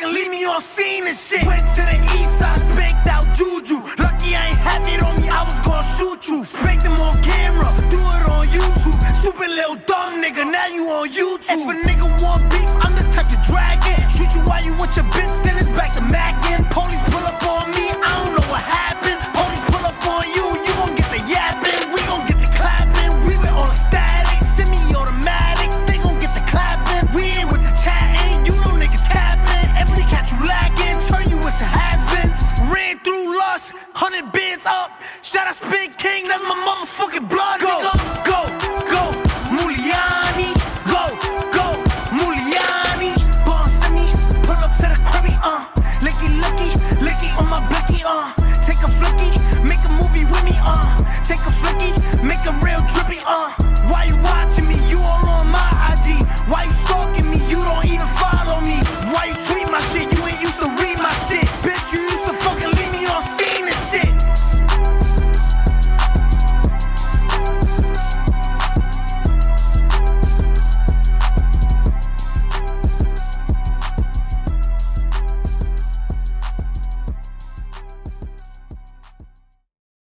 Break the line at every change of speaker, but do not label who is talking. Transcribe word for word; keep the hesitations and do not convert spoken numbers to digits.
nigga, leave me on scene and shit. Went to the east side, spanked out Juju. Lucky I ain't had it on me, I was gon' shoot you. Spanked him on camera, do it on YouTube. Stupid little dumb nigga, now you on YouTube. If a nigga want beef, I'm the type to drag it. Shoot you while you with your bitch, then it's back to Mackin'. Police